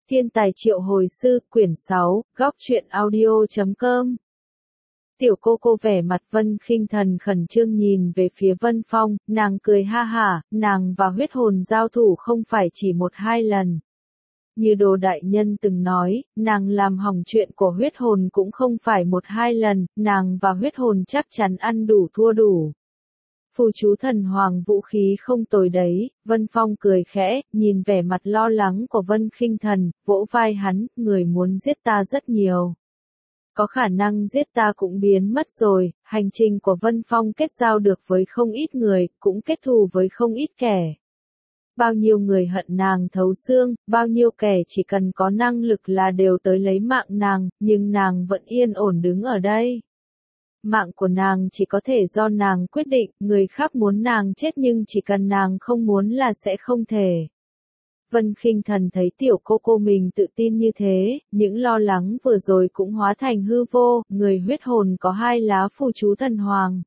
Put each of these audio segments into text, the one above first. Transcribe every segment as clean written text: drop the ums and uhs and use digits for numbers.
Thiên tài triệu hồi sư, quyển 6, góc truyện audio.com. Tiểu cô vẻ mặt Vân Khinh Thần khẩn trương nhìn về phía Vân Phong, nàng cười ha hả, nàng và huyết hồn giao thủ không phải chỉ một hai lần. Như Đồ đại nhân từng nói, nàng làm hỏng chuyện của huyết hồn cũng không phải một hai lần, nàng và huyết hồn chắc chắn ăn đủ thua đủ. Phù chú thần hoàng vũ khí không tồi đấy, Vân Phong cười khẽ, nhìn vẻ mặt lo lắng của Vân Khinh Thần, vỗ vai hắn, người muốn giết ta rất nhiều. Có khả năng giết ta cũng biến mất rồi, hành trình của Vân Phong kết giao được với không ít người, cũng kết thù với không ít kẻ. Bao nhiêu người hận nàng thấu xương, bao nhiêu kẻ chỉ cần có năng lực là đều tới lấy mạng nàng, nhưng nàng vẫn yên ổn đứng ở đây. Mạng của nàng chỉ có thể do nàng quyết định, người khác muốn nàng chết nhưng chỉ cần nàng không muốn là sẽ không thể. Vân Khinh Thần thấy tiểu cô mình tự tin như thế, những lo lắng vừa rồi cũng hóa thành hư vô, người huyết hồn có 2 lá phù chú thần hoàng.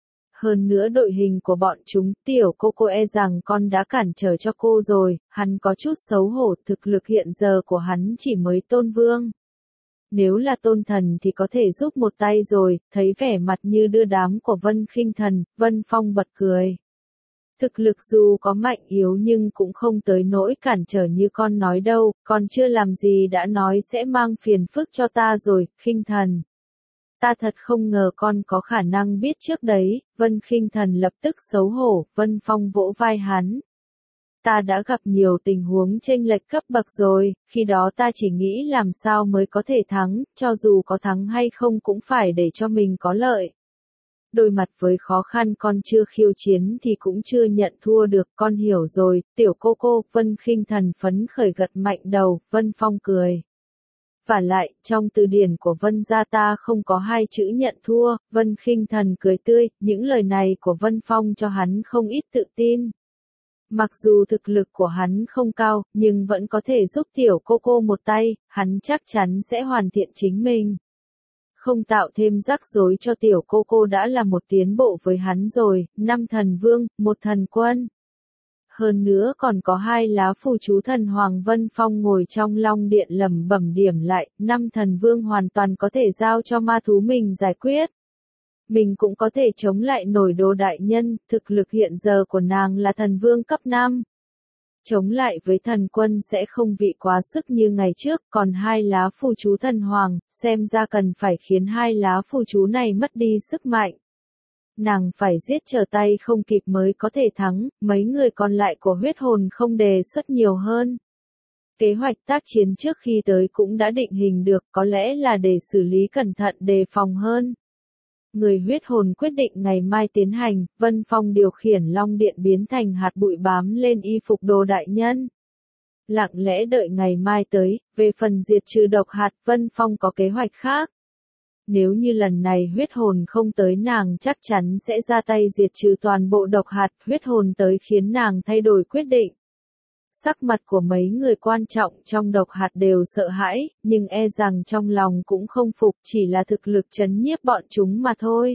Hơn nữa đội hình của bọn chúng, tiểu cô e rằng con đã cản trở cho cô rồi, hắn có chút xấu hổ, thực lực hiện giờ của hắn chỉ mới tôn vương. Nếu là tôn thần thì có thể giúp một tay rồi, thấy vẻ mặt như đưa đám của Vân Khinh Thần, Vân Phong bật cười. Thực lực dù có mạnh yếu nhưng cũng không tới nỗi cản trở như con nói đâu, con chưa làm gì đã nói sẽ mang phiền phức cho ta rồi, Khinh Thần. Ta thật không ngờ con có khả năng biết trước đấy, Vân Khinh Thần lập tức xấu hổ, Vân Phong vỗ vai hắn. Ta đã gặp nhiều tình huống chênh lệch cấp bậc rồi, khi đó ta chỉ nghĩ làm sao mới có thể thắng, cho dù có thắng hay không cũng phải để cho mình có lợi. Đối mặt với khó khăn con chưa khiêu chiến thì cũng chưa nhận thua được, con hiểu rồi, tiểu cô, Vân Khinh Thần phấn khởi gật mạnh đầu, Vân Phong cười. Và lại, trong từ điển của Vân gia ta không có 2 chữ nhận thua, Vân Khinh Thần cười tươi, những lời này của Vân Phong cho hắn không ít tự tin. Mặc dù thực lực của hắn không cao, nhưng vẫn có thể giúp tiểu cô một tay, hắn chắc chắn sẽ hoàn thiện chính mình. Không tạo thêm rắc rối cho tiểu cô đã là một tiến bộ với hắn rồi, 5 thần vương, 1 thần quân. Hơn nữa còn có 2 lá phù chú thần hoàng. Vân Phong ngồi trong long điện lẩm bẩm điểm lại, 5 thần vương hoàn toàn có thể giao cho ma thú mình giải quyết. Mình cũng có thể chống lại nổi Đồ đại nhân, thực lực hiện giờ của nàng là thần vương cấp 5. Chống lại với thần quân sẽ không bị quá sức như ngày trước, còn 2 lá phù chú thần hoàng, xem ra cần phải khiến 2 lá phù chú này mất đi sức mạnh. Nàng phải giết trở tay không kịp mới có thể thắng, mấy người còn lại của huyết hồn không đề xuất nhiều hơn. Kế hoạch tác chiến trước khi tới cũng đã định hình được, có lẽ là để xử lý cẩn thận đề phòng hơn. Người huyết hồn quyết định ngày mai tiến hành, Vân Phong điều khiển long điện biến thành hạt bụi bám lên y phục Đồ đại nhân. Lặng lẽ đợi ngày mai tới, về phần diệt trừ độc hạt, Vân Phong có kế hoạch khác. Nếu như lần này huyết hồn không tới nàng chắc chắn sẽ ra tay diệt trừ toàn bộ độc hạt, huyết hồn tới khiến nàng thay đổi quyết định. Sắc mặt của mấy người quan trọng trong độc hạt đều sợ hãi, nhưng e rằng trong lòng cũng không phục, chỉ là thực lực trấn nhiếp bọn chúng mà thôi.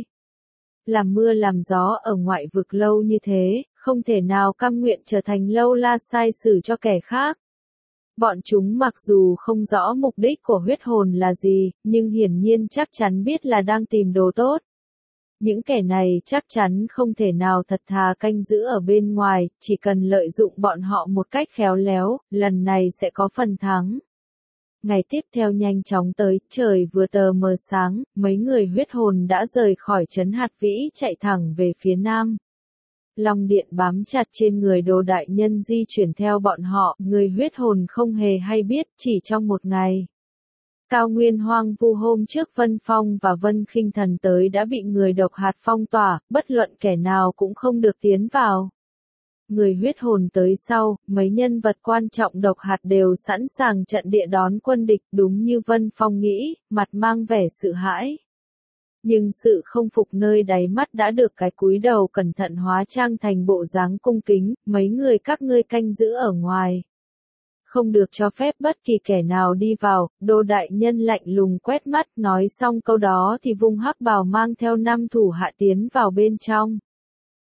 Làm mưa làm gió ở ngoại vực lâu như thế, không thể nào cam nguyện trở thành lâu la sai xử cho kẻ khác. Bọn chúng mặc dù không rõ mục đích của huyết hồn là gì, nhưng hiển nhiên chắc chắn biết là đang tìm đồ tốt. Những kẻ này chắc chắn không thể nào thật thà canh giữ ở bên ngoài, chỉ cần lợi dụng bọn họ một cách khéo léo, lần này sẽ có phần thắng. Ngày tiếp theo nhanh chóng tới, trời vừa tờ mờ sáng, mấy người huyết hồn đã rời khỏi trấn Hạt Vĩ chạy thẳng về phía nam. Long điện bám chặt trên người Đồ đại nhân di chuyển theo bọn họ, người huyết hồn không hề hay biết, chỉ trong một ngày. Cao nguyên hoang vu hôm trước Vân Phong và Vân Khinh Thần tới đã bị người độc hạt phong tỏa, bất luận kẻ nào cũng không được tiến vào. Người huyết hồn tới sau, mấy nhân vật quan trọng độc hạt đều sẵn sàng trận địa đón quân địch, đúng như Vân Phong nghĩ, mặt mang vẻ sợ hãi. Nhưng sự không phục nơi đáy mắt đã được cái cúi đầu cẩn thận hóa trang thành bộ dáng cung kính, mấy người các ngươi canh giữ ở ngoài. Không được cho phép bất kỳ kẻ nào đi vào, Đồ đại nhân lạnh lùng quét mắt, nói xong câu đó thì vung hắc bào mang theo 5 thủ hạ tiến vào bên trong.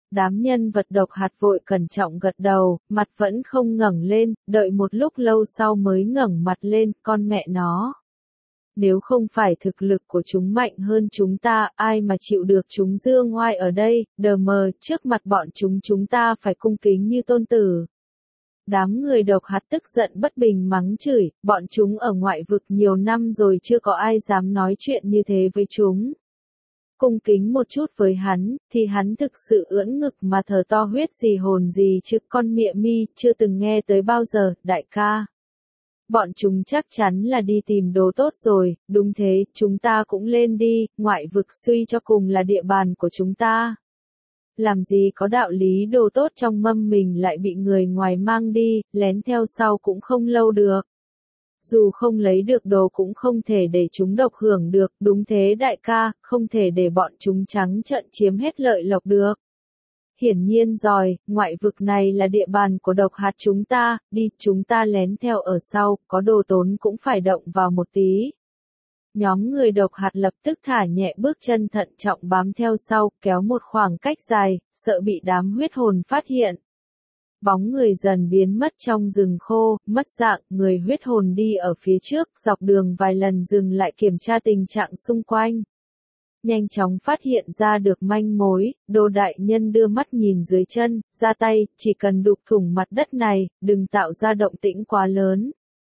Đám nhân vật độc hạt vội cẩn trọng gật đầu, mặt vẫn không ngẩng lên, đợi một lúc lâu sau mới ngẩng mặt lên, con mẹ nó. Nếu không phải thực lực của chúng mạnh hơn chúng ta, ai mà chịu được chúng dương oai ở đây, đờ mờ, trước mặt bọn chúng ta phải cung kính như tôn tử. Đám người độc hạt tức giận bất bình mắng chửi, bọn chúng ở ngoại vực nhiều năm rồi chưa có ai dám nói chuyện như thế với chúng. Cung kính một chút với hắn, thì hắn thực sự ưỡn ngực mà thở to huyết gì hồn gì chứ con mịa mi, chưa từng nghe tới bao giờ, đại ca. Bọn chúng chắc chắn là đi tìm đồ tốt rồi, đúng thế, chúng ta cũng lên đi, ngoại vực suy cho cùng là địa bàn của chúng ta. Làm gì có đạo lý đồ tốt trong mâm mình lại bị người ngoài mang đi, lén theo sau cũng không lâu được. Dù không lấy được đồ cũng không thể để chúng độc hưởng được, đúng thế đại ca, không thể để bọn chúng trắng trợn chiếm hết lợi lộc được. Hiển nhiên rồi, ngoại vực này là địa bàn của độc hạt chúng ta, đi, chúng ta lén theo ở sau, có đồ tốn cũng phải động vào một tí. Nhóm người độc hạt lập tức thả nhẹ bước chân thận trọng bám theo sau, kéo một khoảng cách dài, sợ bị đám huyết hồn phát hiện. Bóng người dần biến mất trong rừng khô, mất dạng, người huyết hồn đi ở phía trước, dọc đường vài lần dừng lại kiểm tra tình trạng xung quanh. Nhanh chóng phát hiện ra được manh mối, Đồ đại nhân đưa mắt nhìn dưới chân, ra tay, chỉ cần đục thủng mặt đất này, đừng tạo ra động tĩnh quá lớn.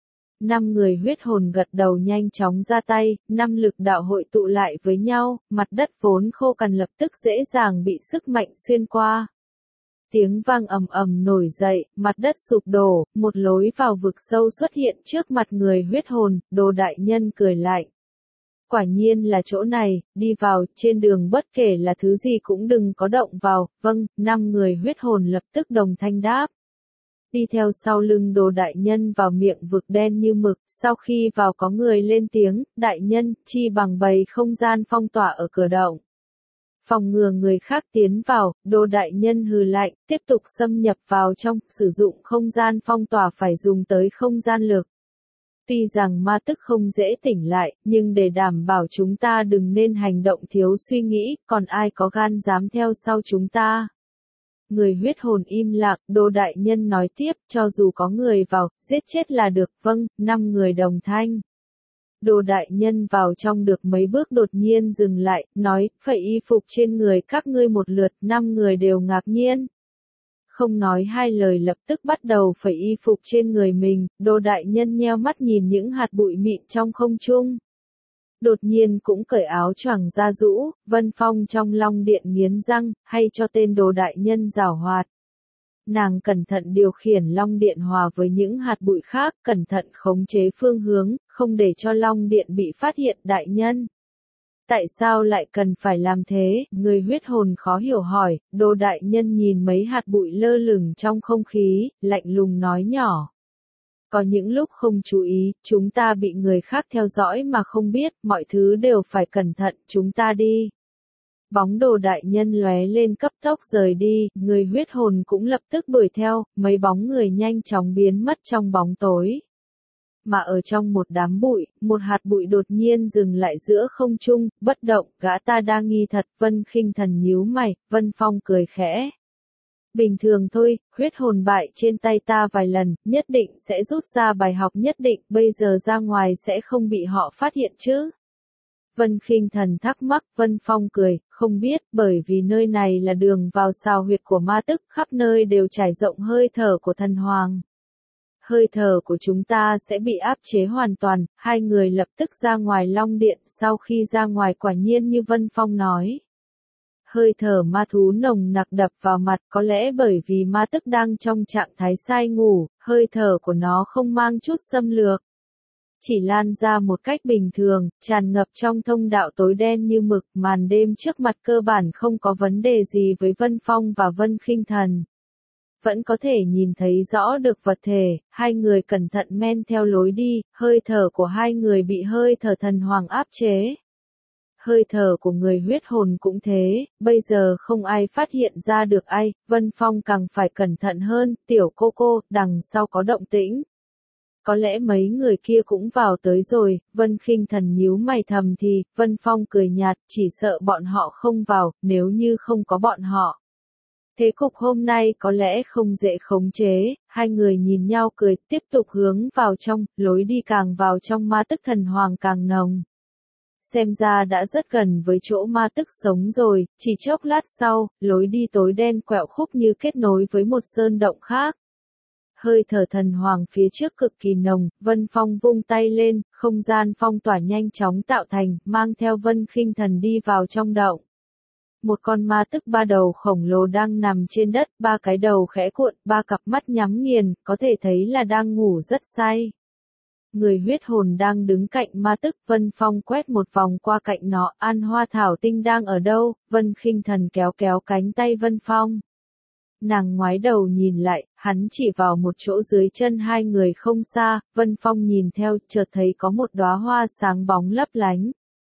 5 người huyết hồn gật đầu nhanh chóng ra tay, 5 lực đạo hội tụ lại với nhau, mặt đất vốn khô cằn lập tức dễ dàng bị sức mạnh xuyên qua. Tiếng vang ầm ầm nổi dậy, mặt đất sụp đổ, một lối vào vực sâu xuất hiện trước mặt người huyết hồn, Đồ đại nhân cười lạnh. Quả nhiên là chỗ này, đi vào, trên đường bất kể là thứ gì cũng đừng có động vào, vâng, 5 người huyết hồn lập tức đồng thanh đáp. Đi theo sau lưng Đồ đại nhân vào miệng vực đen như mực, sau khi vào có người lên tiếng, đại nhân, chi bằng bày không gian phong tỏa ở cửa động. Phòng ngừa người khác tiến vào, Đồ đại nhân hừ lạnh, tiếp tục xâm nhập vào trong, sử dụng không gian phong tỏa phải dùng tới không gian lực. Tuy rằng ma tức không dễ tỉnh lại, nhưng để đảm bảo chúng ta đừng nên hành động thiếu suy nghĩ, còn ai có gan dám theo sau chúng ta. Người huyết hồn im lặng, Đồ đại nhân nói tiếp, cho dù có người vào, giết chết là được, vâng, 5 người đồng thanh. Đồ đại nhân vào trong được mấy bước đột nhiên dừng lại, nói, phải y phục trên người các ngươi một lượt, 5 người đều ngạc nhiên. Không nói hai lời lập tức bắt đầu phải y phục trên người mình, Đồ đại nhân nheo mắt nhìn những hạt bụi mịn trong không trung. Đột nhiên cũng cởi áo choàng ra rũ, Vân Phong trong long điện nghiến răng, hay cho tên Đồ đại nhân giảo hoạt. Nàng cẩn thận điều khiển long điện hòa với những hạt bụi khác, cẩn thận khống chế phương hướng, không để cho long điện bị phát hiện đại nhân. Tại sao lại cần phải làm thế? Người huyết hồn khó hiểu hỏi, Đồ đại nhân nhìn mấy hạt bụi lơ lửng trong không khí, lạnh lùng nói nhỏ. Có những lúc không chú ý, chúng ta bị người khác theo dõi mà không biết, mọi thứ đều phải cẩn thận, chúng ta đi. Bóng Đồ đại nhân lóe lên cấp tốc rời đi, người huyết hồn cũng lập tức đuổi theo, mấy bóng người nhanh chóng biến mất trong bóng tối. Mà ở trong một đám bụi, một hạt bụi đột nhiên dừng lại giữa không trung, bất động, gã ta đang nghi thật, Vân Khinh Thần nhíu mày, Vân Phong cười khẽ. Bình thường thôi, huyết hồn bại trên tay ta vài lần, nhất định sẽ rút ra bài học nhất định, bây giờ ra ngoài sẽ không bị họ phát hiện chứ. Vân Khinh Thần thắc mắc, Vân Phong cười, không biết, bởi vì nơi này là đường vào xào huyệt của ma tức, khắp nơi đều trải rộng hơi thở của thần hoàng. Hơi thở của chúng ta sẽ bị áp chế hoàn toàn, hai người lập tức ra ngoài long điện, sau khi ra ngoài quả nhiên như Vân Phong nói. Hơi thở ma thú nồng nặc đập vào mặt, có lẽ bởi vì ma tức đang trong trạng thái say ngủ, hơi thở của nó không mang chút xâm lược. Chỉ lan ra một cách bình thường, tràn ngập trong thông đạo tối đen như mực, màn đêm trước mặt cơ bản không có vấn đề gì với Vân Phong và Vân Khinh Thần. Vẫn có thể nhìn thấy rõ được vật thể, hai người cẩn thận men theo lối đi, hơi thở của hai người bị hơi thở thần hoàng áp chế. Hơi thở của người huyết hồn cũng thế, bây giờ không ai phát hiện ra được ai, Vân Phong càng phải cẩn thận hơn, tiểu cô, đằng sau có động tĩnh. Có lẽ mấy người kia cũng vào tới rồi, Vân Khinh Thần nhíu mày thầm thì, Vân Phong cười nhạt, chỉ sợ bọn họ không vào, nếu như không có bọn họ. Thế cục hôm nay có lẽ không dễ khống chế, hai người nhìn nhau cười, tiếp tục hướng vào trong, lối đi càng vào trong ma tức thần hoàng càng nồng. Xem ra đã rất gần với chỗ ma tức sống rồi, chỉ chốc lát sau, lối đi tối đen quẹo khúc như kết nối với một sơn động khác. Hơi thở thần hoàng phía trước cực kỳ nồng, Vân Phong vung tay lên, không gian phong tỏa nhanh chóng tạo thành, mang theo Vân Khinh Thần đi vào trong động. Một con ma tức ba đầu khổng lồ đang nằm trên đất, ba cái đầu khẽ cuộn, ba cặp mắt nhắm nghiền, có thể thấy là đang ngủ rất say. Người huyết hồn đang đứng cạnh ma tức, Vân Phong quét một vòng qua cạnh nó, An Hoa Thảo Tinh đang ở đâu, Vân Khinh Thần kéo kéo cánh tay Vân Phong. Nàng ngoái đầu nhìn lại, hắn chỉ vào một chỗ dưới chân hai người không xa, Vân Phong nhìn theo, chợt thấy có một đóa hoa sáng bóng lấp lánh.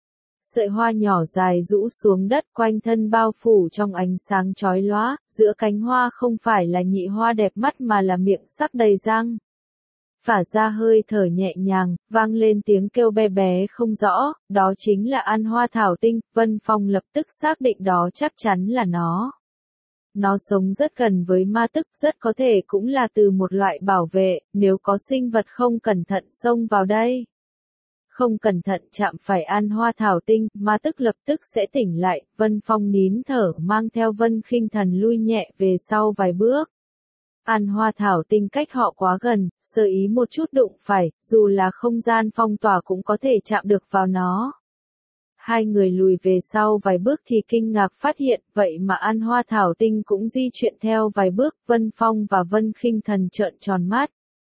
Sợi hoa nhỏ dài rũ xuống đất, quanh thân bao phủ trong ánh sáng chói lóa, giữa cánh hoa không phải là nhị hoa đẹp mắt mà là miệng sắc đầy răng. Phả ra hơi thở nhẹ nhàng, vang lên tiếng kêu bé bé không rõ, đó chính là An Hoa Thảo Tinh, Vân Phong lập tức xác định đó chắc chắn là nó. Nó sống rất gần với ma tức, rất có thể cũng là từ một loại bảo vệ, nếu có sinh vật không cẩn thận xông vào đây. Không cẩn thận chạm phải An Hoa Thảo Tinh, ma tức lập tức sẽ tỉnh lại, Vân Phong nín thở mang theo Vân Khinh Thần lui nhẹ về sau vài bước. An Hoa Thảo Tinh cách họ quá gần, sơ ý một chút đụng phải, dù là không gian phong tỏa cũng có thể chạm được vào nó. Hai người lùi về sau vài bước thì kinh ngạc phát hiện, vậy mà An Hoa Thảo Tinh cũng di chuyển theo vài bước, Vân Phong và Vân Khinh Thần trợn tròn mắt.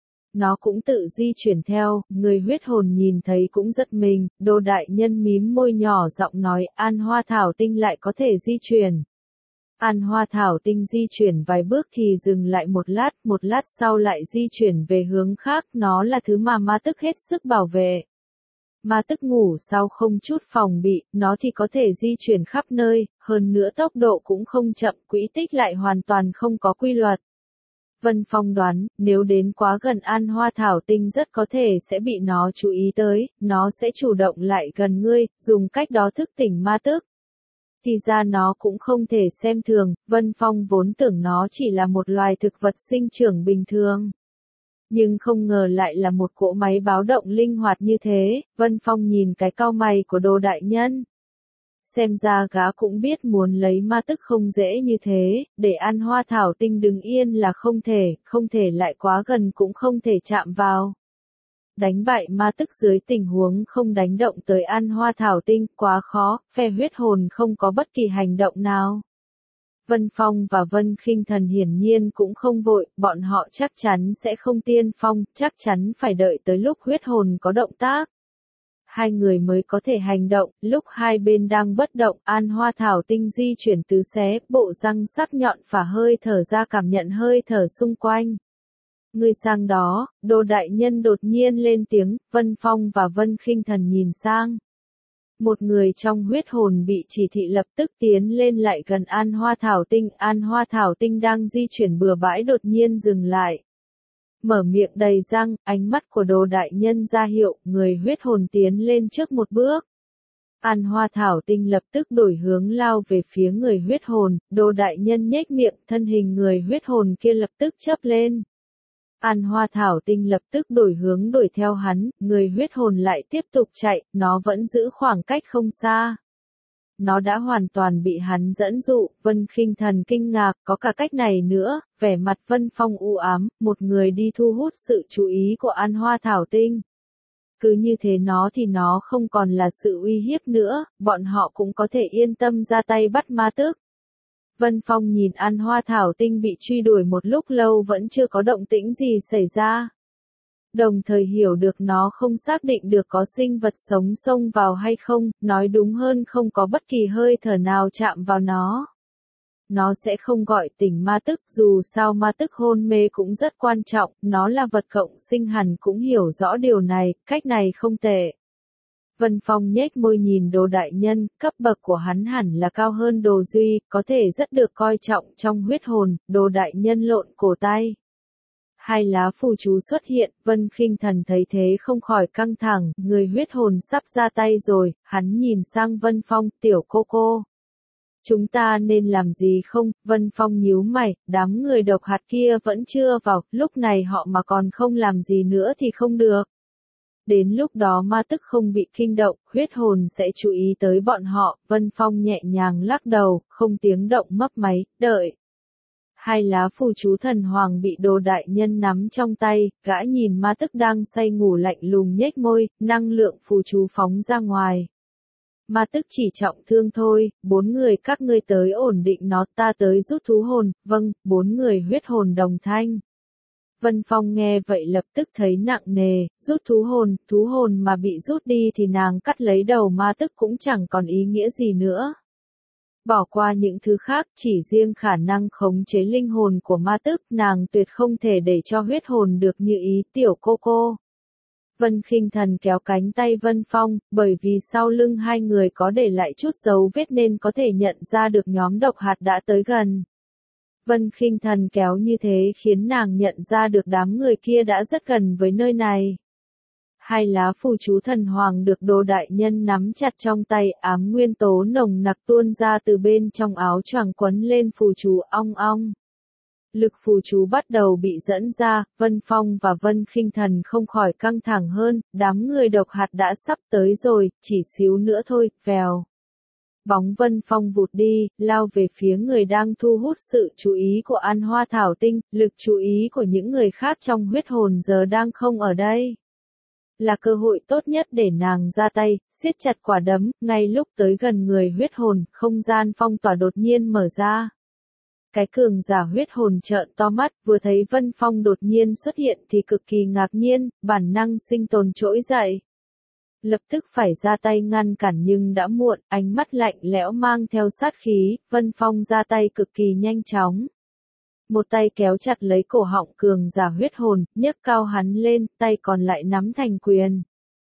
Nó cũng tự di chuyển theo, người huyết hồn nhìn thấy cũng giật mình, Đồ đại nhân mím môi nhỏ giọng nói, An Hoa Thảo Tinh lại có thể di chuyển. An Hoa Thảo Tinh di chuyển vài bước thì dừng lại một lát sau lại di chuyển về hướng khác, nó là thứ mà ma tức hết sức bảo vệ. Ma tức ngủ sau không chút phòng bị, nó thì có thể di chuyển khắp nơi, hơn nữa tốc độ cũng không chậm, quỹ tích lại hoàn toàn không có quy luật. Vân Phong đoán, nếu đến quá gần An Hoa Thảo Tinh rất có thể sẽ bị nó chú ý tới, nó sẽ chủ động lại gần ngươi, dùng cách đó thức tỉnh ma tức. Thì ra nó cũng không thể xem thường, Vân Phong vốn tưởng nó chỉ là một loài thực vật sinh trưởng bình thường. Nhưng không ngờ lại là một cỗ máy báo động linh hoạt như thế, Vân Phong nhìn cái cau mày của Đồ đại nhân. Xem ra gã cũng biết muốn lấy ma tức không dễ như thế, để An Hoa Thảo Tinh đứng yên là không thể lại quá gần cũng không thể chạm vào. Đánh bại ma tức dưới tình huống không đánh động tới An Hoa Thảo Tinh, quá khó, phe huyết hồn không có bất kỳ hành động nào. Vân Phong và Vân Khinh Thần hiển nhiên cũng không vội, bọn họ chắc chắn sẽ không tiên phong, chắc chắn phải đợi tới lúc huyết hồn có động tác. Hai người mới có thể hành động, lúc hai bên đang bất động, An Hoa Thảo Tinh di chuyển tứ xé, bộ răng sắc nhọn phả hơi thở ra cảm nhận hơi thở xung quanh. Người sang đó, Đồ đại nhân đột nhiên lên tiếng, Vân Phong và Vân Khinh Thần nhìn sang. Một người trong huyết hồn bị chỉ thị lập tức tiến lên lại gần An Hoa Thảo Tinh đang di chuyển bừa bãi đột nhiên dừng lại. Mở miệng đầy răng, ánh mắt của Đồ đại nhân ra hiệu, người huyết hồn tiến lên trước một bước. An Hoa Thảo Tinh lập tức đổi hướng lao về phía người huyết hồn, Đồ đại nhân nhếch miệng, thân hình người huyết hồn kia lập tức chớp lên. An Hoa Thảo Tinh lập tức đổi hướng đuổi theo hắn, người huyết hồn lại tiếp tục chạy, nó vẫn giữ khoảng cách không xa. Nó đã hoàn toàn bị hắn dẫn dụ, Vân Khinh Thần kinh ngạc, có cả cách này nữa, vẻ mặt Vân Phong u ám, một người đi thu hút sự chú ý của An Hoa Thảo Tinh. Cứ như thế nó thì nó không còn là sự uy hiếp nữa, bọn họ cũng có thể yên tâm ra tay bắt ma tước. Vân Phong nhìn An Hoa Thảo Tinh bị truy đuổi một lúc lâu vẫn chưa có động tĩnh gì xảy ra. Đồng thời hiểu được nó không xác định được có sinh vật sống xông vào hay không, nói đúng hơn không có bất kỳ hơi thở nào chạm vào nó. Nó sẽ không gọi tỉnh ma tức, dù sao ma tức hôn mê cũng rất quan trọng, nó là vật cộng sinh hẳn cũng hiểu rõ điều này, cách này không tệ. Vân Phong nhếch môi nhìn Đồ đại nhân, cấp bậc của hắn hẳn là cao hơn Đồ Duy, có thể rất được coi trọng trong huyết hồn, Đồ đại nhân lộn cổ tay. Hai lá phù chú xuất hiện, Vân Khinh Thần thấy thế không khỏi căng thẳng, người huyết hồn sắp ra tay rồi, hắn nhìn sang Vân Phong, tiểu cô cô. Chúng ta nên làm gì không? Vân Phong nhíu mày, đám người độc hạt kia vẫn chưa vào, lúc này họ mà còn không làm gì nữa thì không được. Đến lúc đó ma tức không bị kinh động, huyết hồn sẽ chú ý tới bọn họ, Vân Phong nhẹ nhàng lắc đầu, không tiếng động mấp máy, đợi. Hai lá phù chú thần hoàng bị Đồ đại nhân nắm trong tay, gã nhìn ma tức đang say ngủ lạnh lùng nhếch môi, năng lượng phù chú phóng ra ngoài. Ma tức chỉ trọng thương thôi, 4 người các ngươi tới ổn định nó, ta tới rút thú hồn, vâng, 4 người huyết hồn đồng thanh. Vân Phong nghe vậy lập tức thấy nặng nề, rút thú hồn mà bị rút đi thì nàng cắt lấy đầu ma tức cũng chẳng còn ý nghĩa gì nữa. Bỏ qua những thứ khác, chỉ riêng khả năng khống chế linh hồn của ma tức, nàng tuyệt không thể để cho huyết hồn được như ý tiểu cô. Vân Khinh Thần kéo cánh tay Vân Phong, bởi vì sau lưng hai người có để lại chút dấu vết nên có thể nhận ra được nhóm độc hạt đã tới gần. Vân Khinh Thần kéo như thế khiến nàng nhận ra được đám người kia đã rất gần với nơi này. Hai lá phù chú thần hoàng được Đồ đại nhân nắm chặt trong tay, ám nguyên tố nồng nặc tuôn ra từ bên trong áo choàng quấn lên phù chú ong ong. Lực phù chú bắt đầu bị dẫn ra, Vân Phong và Vân Khinh Thần không khỏi căng thẳng hơn, đám người độc hạt đã sắp tới rồi, chỉ xíu nữa thôi, vèo. Bóng Vân Phong vụt đi, lao về phía người đang thu hút sự chú ý của An Hoa Thảo Tinh, lực chú ý của những người khác trong huyết hồn giờ đang không ở đây. Là cơ hội tốt nhất để nàng ra tay, siết chặt quả đấm, ngay lúc tới gần người huyết hồn, không gian phong tỏa đột nhiên mở ra. Cái cường giả huyết hồn trợn to mắt, vừa thấy Vân Phong đột nhiên xuất hiện thì cực kỳ ngạc nhiên, bản năng sinh tồn trỗi dậy. Lập tức phải ra tay ngăn cản nhưng đã muộn, ánh mắt lạnh lẽo mang theo sát khí, Vân Phong ra tay cực kỳ nhanh chóng. Một tay kéo chặt lấy cổ họng cường giả huyết hồn, nhấc cao hắn lên, tay còn lại nắm thành quyền.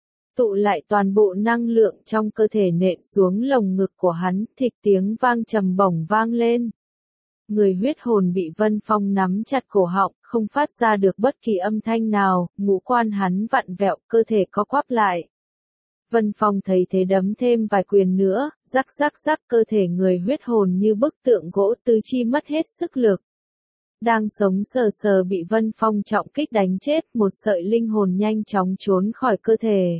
Tụ lại toàn bộ năng lượng trong cơ thể nện xuống lồng ngực của hắn, thịch tiếng vang trầm bổng vang lên. Người huyết hồn bị Vân Phong nắm chặt cổ họng, không phát ra được bất kỳ âm thanh nào, ngũ quan hắn vặn vẹo, cơ thể co quắp lại. Vân Phong thấy thế đấm thêm vài quyền nữa, rắc cơ thể người huyết hồn như bức tượng gỗ tứ chi mất hết sức lực. Đang sống sờ sờ bị Vân Phong trọng kích đánh chết, một sợi linh hồn nhanh chóng trốn khỏi cơ thể.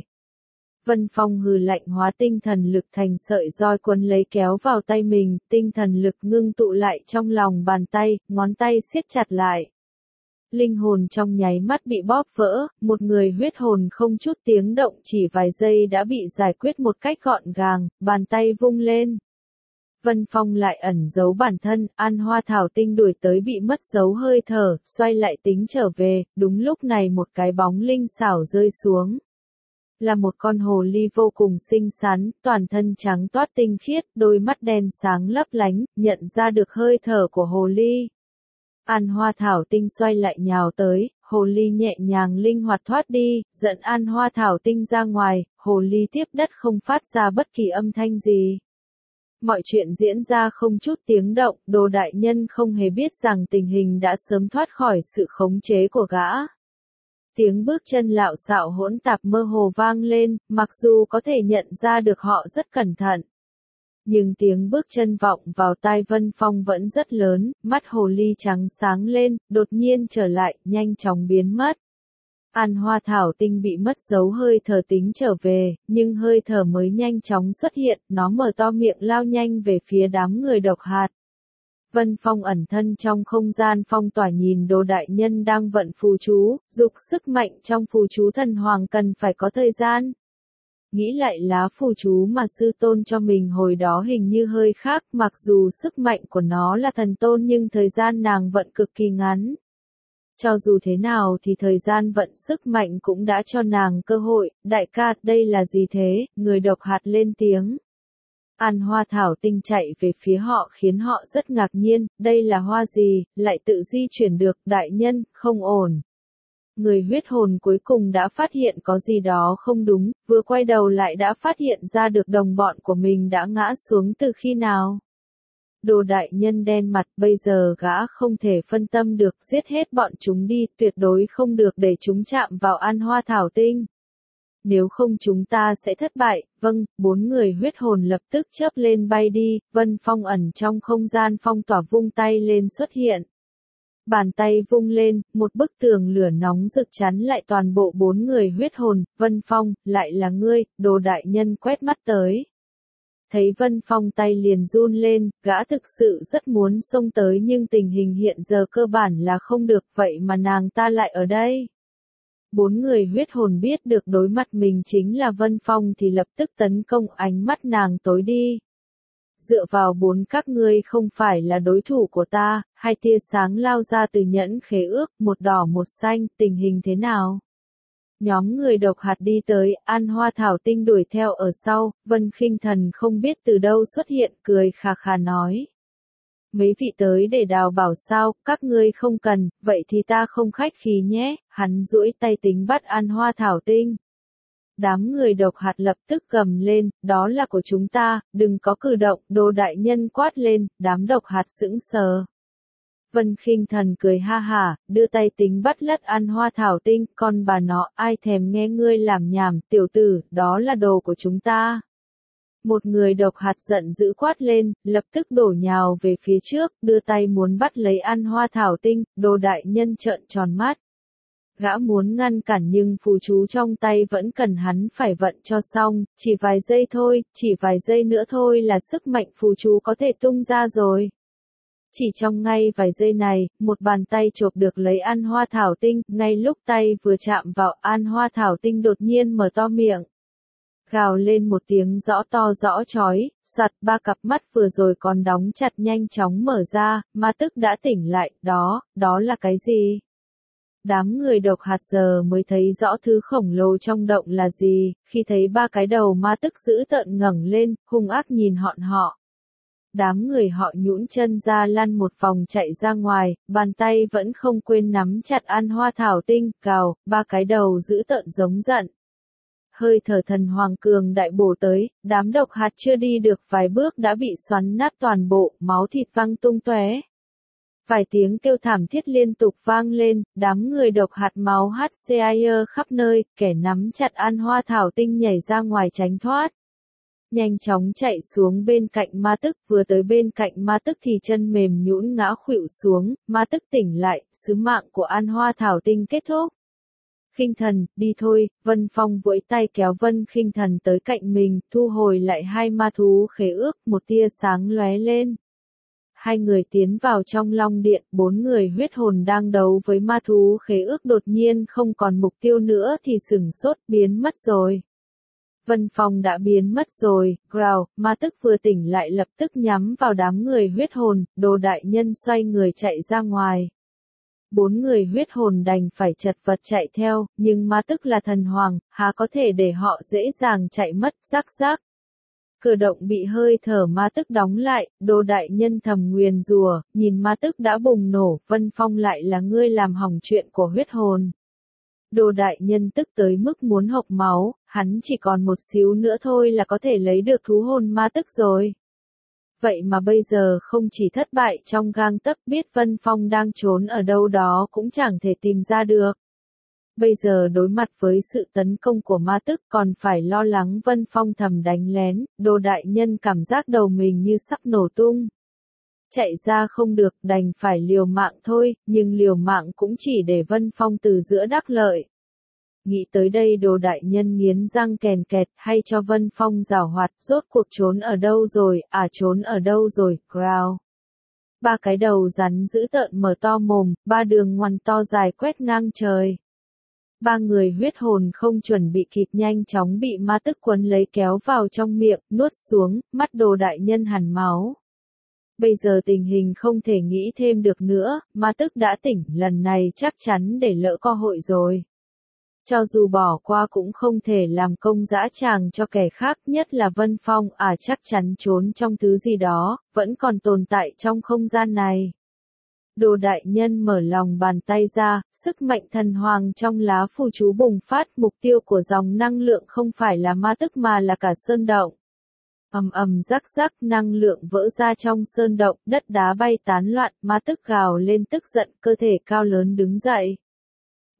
Vân Phong hừ lạnh hóa tinh thần lực thành sợi roi quấn lấy kéo vào tay mình, tinh thần lực ngưng tụ lại trong lòng bàn tay, ngón tay siết chặt lại. Linh hồn trong nháy mắt bị bóp vỡ, một người huyết hồn không chút tiếng động chỉ vài giây đã bị giải quyết một cách gọn gàng, bàn tay vung lên. Vân Phong lại ẩn giấu bản thân, An Hoa Thảo Tinh đuổi tới bị mất dấu hơi thở, xoay lại tính trở về, đúng lúc này một cái bóng linh xảo rơi xuống. Là một con hồ ly vô cùng xinh xắn, toàn thân trắng toát tinh khiết, đôi mắt đen sáng lấp lánh, nhận ra được hơi thở của hồ ly. An Hoa Thảo Tinh xoay lại nhào tới, hồ ly nhẹ nhàng linh hoạt thoát đi, dẫn An Hoa Thảo Tinh ra ngoài, hồ ly tiếp đất không phát ra bất kỳ âm thanh gì. Mọi chuyện diễn ra không chút tiếng động, Đồ đại nhân không hề biết rằng tình hình đã sớm thoát khỏi sự khống chế của gã. Tiếng bước chân lạo xạo hỗn tạp mơ hồ vang lên, mặc dù có thể nhận ra được họ rất cẩn thận. Nhưng tiếng bước chân vọng vào tai Vân Phong vẫn rất lớn, mắt hồ ly trắng sáng lên, đột nhiên trở lại, nhanh chóng biến mất. An Hoa Thảo Tinh bị mất dấu hơi thở tính trở về, nhưng hơi thở mới nhanh chóng xuất hiện, nó mở to miệng lao nhanh về phía đám người độc hạt. Vân Phong ẩn thân trong không gian phong tỏa nhìn Đồ đại nhân đang vận phù chú, dục sức mạnh trong phù chú thần hoàng cần phải có thời gian. Nghĩ lại lá phù chú mà sư tôn cho mình hồi đó hình như hơi khác, mặc dù sức mạnh của nó là thần tôn nhưng thời gian nàng vận cực kỳ ngắn. Cho dù thế nào thì thời gian vận sức mạnh cũng đã cho nàng cơ hội, đại ca, đây là gì thế, người độc hạt lên tiếng. An Hoa Thảo Tinh chạy về phía họ khiến họ rất ngạc nhiên, đây là hoa gì, lại tự di chuyển được, đại nhân, không ổn. Người huyết hồn cuối cùng đã phát hiện có gì đó không đúng, vừa quay đầu lại đã phát hiện ra được đồng bọn của mình đã ngã xuống từ khi nào. Đồ đại nhân đen mặt, bây giờ gã không thể phân tâm được, giết hết bọn chúng đi, tuyệt đối không được để chúng chạm vào An Hoa Thảo Tinh. Nếu không chúng ta sẽ thất bại, vâng, 4 người huyết hồn lập tức chớp lên bay đi, Vân Phong ẩn trong không gian phong tỏa vung tay lên xuất hiện. Bàn tay vung lên, một bức tường lửa nóng rực chắn lại toàn bộ 4 người huyết hồn, Vân Phong, lại là ngươi, Đồ đại nhân quét mắt tới. Thấy Vân Phong tay liền run lên, gã thực sự rất muốn xông tới nhưng tình hình hiện giờ cơ bản là không được, vậy mà nàng ta lại ở đây. 4 người huyết hồn biết được đối mặt mình chính là Vân Phong thì lập tức tấn công, ánh mắt nàng tối đi. Dựa vào 4 các ngươi không phải là đối thủ của ta, hai tia sáng lao ra từ nhẫn khế ước, một đỏ một xanh, tình hình thế nào? Nhóm người độc hạt đi tới, An Hoa Thảo Tinh đuổi theo ở sau, Vân Khinh Thần không biết từ đâu xuất hiện, cười khà khà nói. Mấy vị tới để đào bảo sao, các ngươi không cần, vậy thì ta không khách khí nhé, hắn duỗi tay tính bắt An Hoa Thảo Tinh. Đám người độc hạt lập tức gầm lên, đó là của chúng ta, đừng có cử động, Đồ đại nhân quát lên, đám độc hạt sững sờ. Vân Khinh Thần cười ha hả, đưa tay tính bắt lất An Hoa Thảo Tinh, con bà nó, ai thèm nghe ngươi làm nhảm, tiểu tử, đó là đồ của chúng ta. Một người độc hạt giận dữ quát lên, lập tức đổ nhào về phía trước, đưa tay muốn bắt lấy An Hoa Thảo Tinh, Đồ đại nhân trợn tròn mắt. Gã muốn ngăn cản nhưng phù chú trong tay vẫn cần hắn phải vận cho xong, chỉ vài giây thôi, chỉ vài giây nữa thôi là sức mạnh phù chú có thể tung ra rồi. Chỉ trong ngay vài giây này, một bàn tay chộp được lấy An Hoa Thảo Tinh, ngay lúc tay vừa chạm vào An Hoa Thảo Tinh đột nhiên mở to miệng. Gào lên một tiếng rõ to rõ chói, soạt, ba cặp mắt vừa rồi còn đóng chặt nhanh chóng mở ra, ma tức đã tỉnh lại, đó là cái gì? Đám người độc hạt giờ mới thấy rõ thứ khổng lồ trong động là gì, khi thấy ba cái đầu ma tức dữ tợn ngẩng lên, hung ác nhìn họ. Đám người họ nhũn chân ra lăn một vòng chạy ra ngoài, bàn tay vẫn không quên nắm chặt An Hoa Thảo Tinh, cào, ba cái đầu dữ tợn giống giận. Hơi thở thần hoàng cường đại bổ tới, đám độc hạt chưa đi được vài bước đã bị xoắn nát toàn bộ, máu thịt văng tung tóe. Vài tiếng kêu thảm thiết liên tục vang lên, đám người độc hạt máu HCIR khắp nơi, kẻ nắm chặt An Hoa Thảo Tinh nhảy ra ngoài tránh thoát. Nhanh chóng chạy xuống bên cạnh ma tức, vừa tới bên cạnh ma tức thì chân mềm nhũn ngã khuỵu xuống, ma tức tỉnh lại, sứ mạng của An Hoa Thảo Tinh kết thúc. Khinh Thần, đi thôi, Vân Phong vẫy tay kéo Vân Khinh Thần tới cạnh mình, thu hồi lại hai ma thú khế ước, một tia sáng lóe lên. Hai người tiến vào trong Long Điện, 4 người huyết hồn đang đấu với ma thú khế ước đột nhiên không còn mục tiêu nữa thì sửng sốt biến mất rồi. Vân Phong đã biến mất rồi, growl, ma tức vừa tỉnh lại lập tức nhắm vào đám người huyết hồn, Đồ đại nhân xoay người chạy ra ngoài. 4 người huyết hồn đành phải chật vật chạy theo, nhưng ma tức là thần hoàng, há có thể để họ dễ dàng chạy mất, rắc rắc. Cửa động bị hơi thở ma tức đóng lại, Đồ đại nhân thầm nguyền rủa, nhìn ma tức đã bùng nổ, Vân Phong lại là ngươi làm hỏng chuyện của huyết hồn. Đồ đại nhân tức tới mức muốn hộc máu, hắn chỉ còn một xíu nữa thôi là có thể lấy được thú hồn ma tức rồi. Vậy mà bây giờ không chỉ thất bại trong gang tấc, biết Vân Phong đang trốn ở đâu đó cũng chẳng thể tìm ra được. Bây giờ đối mặt với sự tấn công của ma tức còn phải lo lắng Vân Phong thầm đánh lén, Đồ đại nhân cảm giác đầu mình như sắp nổ tung. Chạy ra không được, đành phải liều mạng thôi, nhưng liều mạng cũng chỉ để Vân Phong từ giữa đắc lợi. Nghĩ tới đây Đồ đại nhân nghiến răng kèn kẹt, hay cho Vân Phong giảo hoạt, rốt cuộc trốn ở đâu rồi, trốn ở đâu rồi, growl. Ba cái đầu rắn dữ tợn mở to mồm, ba đường ngoằn to dài quét ngang trời. Ba người huyết hồn không chuẩn bị kịp nhanh chóng bị ma tức quấn lấy kéo vào trong miệng, nuốt xuống, mắt Đồ đại nhân hằn máu. Bây giờ tình hình không thể nghĩ thêm được nữa, ma tức đã tỉnh, lần này chắc chắn để lỡ cơ hội rồi. Cho dù bỏ qua cũng không thể làm công dã tràng cho kẻ khác, nhất là Vân Phong, chắc chắn trốn trong thứ gì đó, vẫn còn tồn tại trong không gian này. Đồ đại nhân mở lòng bàn tay ra, sức mạnh thần hoàng trong lá phù chú bùng phát, mục tiêu của dòng năng lượng không phải là ma tức mà là cả sơn động. Ầm ầm rắc rắc, năng lượng vỡ ra trong sơn động, đất đá bay tán loạn, ma tức gào lên tức giận, cơ thể cao lớn đứng dậy.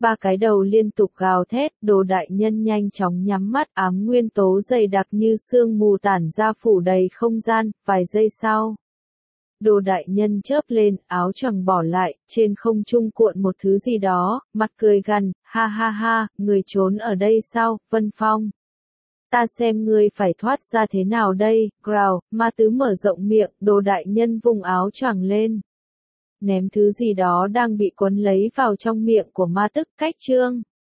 Ba cái đầu liên tục gào thét, Đồ đại nhân nhanh chóng nhắm mắt, ám nguyên tố dày đặc như sương mù tản ra phủ đầy không gian, vài giây sau. Đồ đại nhân chớp lên, áo choàng bỏ lại, trên không trung cuộn một thứ gì đó, mặt cười gằn, ha ha ha, người trốn ở đây sao, Vân Phong. Ta xem ngươi phải thoát ra thế nào đây, growl, ma tứ mở rộng miệng, Đồ đại nhân vùng áo choàng lên. Ném thứ gì đó đang bị quấn lấy vào trong miệng của ma tức, cách trương.